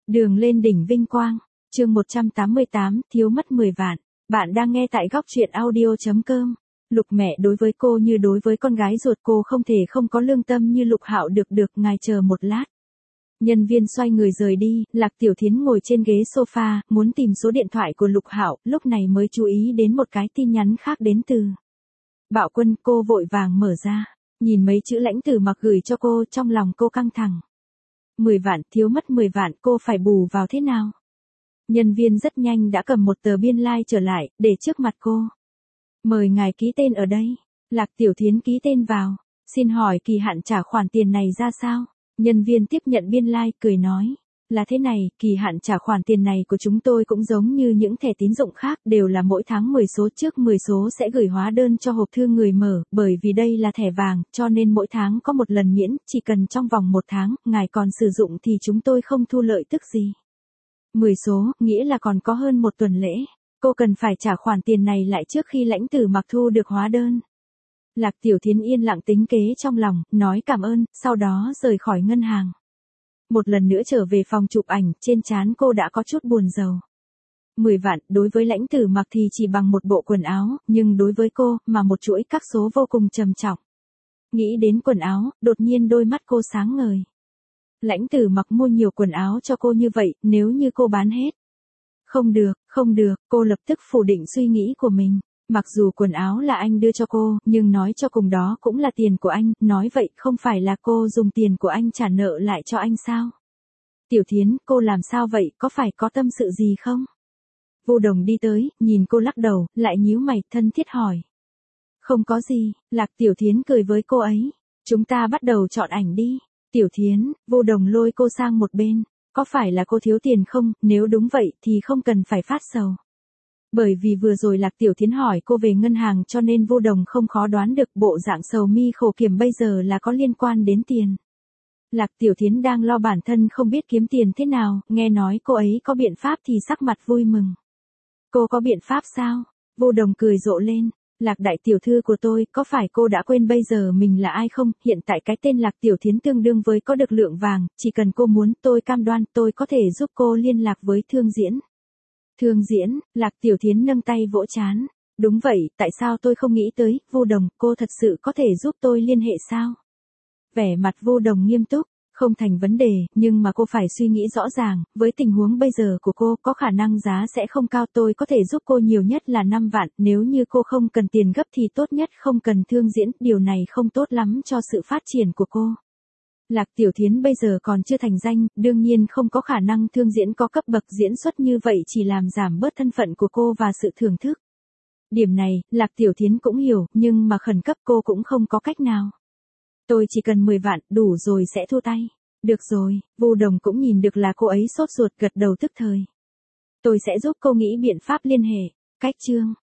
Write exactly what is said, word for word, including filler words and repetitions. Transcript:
Đường lên đỉnh vinh quang, chương một trăm tám mươi tám, thiếu mất mười vạn. Bạn đang nghe tại góc truyện audio chấm com. Lục mẹ đối với cô như đối với con gái ruột, cô không thể không có lương tâm như Lục Hạo được. Được, ngài chờ một lát. Nhân viên xoay người rời đi, Lạc Tiểu Thiến ngồi trên ghế sofa, muốn tìm số điện thoại của Lục Hạo, lúc này mới chú ý đến một cái tin nhắn khác đến từ Bạo Quân. Cô vội vàng mở ra, nhìn mấy chữ Lãnh Tử Mặc gửi cho cô, trong lòng cô căng thẳng. mười vạn, thiếu mất mười vạn, cô phải bù vào thế nào? Nhân viên rất nhanh đã cầm một tờ biên lai trở lại, để trước mặt cô. Mời ngài ký tên ở đây. Lạc Tiểu Thiến ký tên vào. Xin hỏi kỳ hạn trả khoản tiền này ra sao? Nhân viên tiếp nhận biên lai, cười nói. Là thế này, kỳ hạn trả khoản tiền này của chúng tôi cũng giống như những thẻ tín dụng khác, đều là mỗi tháng mười số, trước mười số sẽ gửi hóa đơn cho hộp thư người mở, bởi vì đây là thẻ vàng, cho nên mỗi tháng có một lần miễn, chỉ cần trong vòng một tháng, ngài còn sử dụng thì chúng tôi không thu lợi tức gì. mười số, nghĩa là còn có hơn một tuần lễ. Cô cần phải trả khoản tiền này lại trước khi Lãnh Tử Mặc thu được hóa đơn. Lạc Tiểu Thiến yên lặng tính kế trong lòng, nói cảm ơn, sau đó rời khỏi ngân hàng. Một lần nữa trở về phòng chụp ảnh, trên trán cô đã có chút buồn rầu. mười vạn, đối với Lãnh Tử Mặc thì chỉ bằng một bộ quần áo, nhưng đối với cô, mà một chuỗi các số vô cùng trầm trọng. Nghĩ đến quần áo, đột nhiên đôi mắt cô sáng ngời. Lãnh Tử Mặc mua nhiều quần áo cho cô như vậy, nếu như cô bán hết. Không được, không được, cô lập tức phủ định suy nghĩ của mình. Mặc dù quần áo là anh đưa cho cô, nhưng nói cho cùng đó cũng là tiền của anh, nói vậy không phải là cô dùng tiền của anh trả nợ lại cho anh sao? Tiểu Thiến, cô làm sao vậy, có phải có tâm sự gì không? Vô Đồng đi tới, nhìn cô lắc đầu, lại nhíu mày, thân thiết hỏi. Không có gì, Lạc Tiểu Thiến cười với cô ấy. Chúng ta bắt đầu chọn ảnh đi. Tiểu Thiến, Vô Đồng lôi cô sang một bên. Có phải là cô thiếu tiền không, nếu đúng vậy thì không cần phải phát sầu. Bởi vì vừa rồi Lạc Tiểu Thiến hỏi cô về ngân hàng cho nên Vô Đồng không khó đoán được bộ dạng sầu mi khổ kiểm bây giờ là có liên quan đến tiền. Lạc Tiểu Thiến đang lo bản thân không biết kiếm tiền thế nào, nghe nói cô ấy có biện pháp thì sắc mặt vui mừng. Cô có biện pháp sao? Vô Đồng cười rộ lên. Lạc đại tiểu thư của tôi, có phải cô đã quên bây giờ mình là ai không? Hiện tại cái tên Lạc Tiểu Thiến tương đương với có được lượng vàng, chỉ cần cô muốn, tôi cam đoan, tôi có thể giúp cô liên lạc với Thương Diễn. Thương Diễn, Lạc Tiểu Thiến nâng tay vỗ trán. Đúng vậy, tại sao tôi không nghĩ tới? Vô Đồng, cô thật sự có thể giúp tôi liên hệ sao? Vẻ mặt Vô Đồng nghiêm túc. Không thành vấn đề, nhưng mà cô phải suy nghĩ rõ ràng, với tình huống bây giờ của cô, có khả năng giá sẽ không cao, tôi có thể giúp cô nhiều nhất là năm vạn, nếu như cô không cần tiền gấp thì tốt nhất không cần Thương Diễn, điều này không tốt lắm cho sự phát triển của cô. Lạc Tiểu Thiến bây giờ còn chưa thành danh, đương nhiên không có khả năng Thương Diễn có cấp bậc diễn xuất như vậy, chỉ làm giảm bớt thân phận của cô và sự thưởng thức. Điểm này, Lạc Tiểu Thiến cũng hiểu, nhưng mà khẩn cấp cô cũng không có cách nào. Tôi chỉ cần mười vạn, đủ rồi sẽ thu tay. Được rồi, Vô Đồng cũng nhìn được là cô ấy sốt ruột, gật đầu tức thời. Tôi sẽ giúp cô nghĩ biện pháp liên hệ. Cách chương.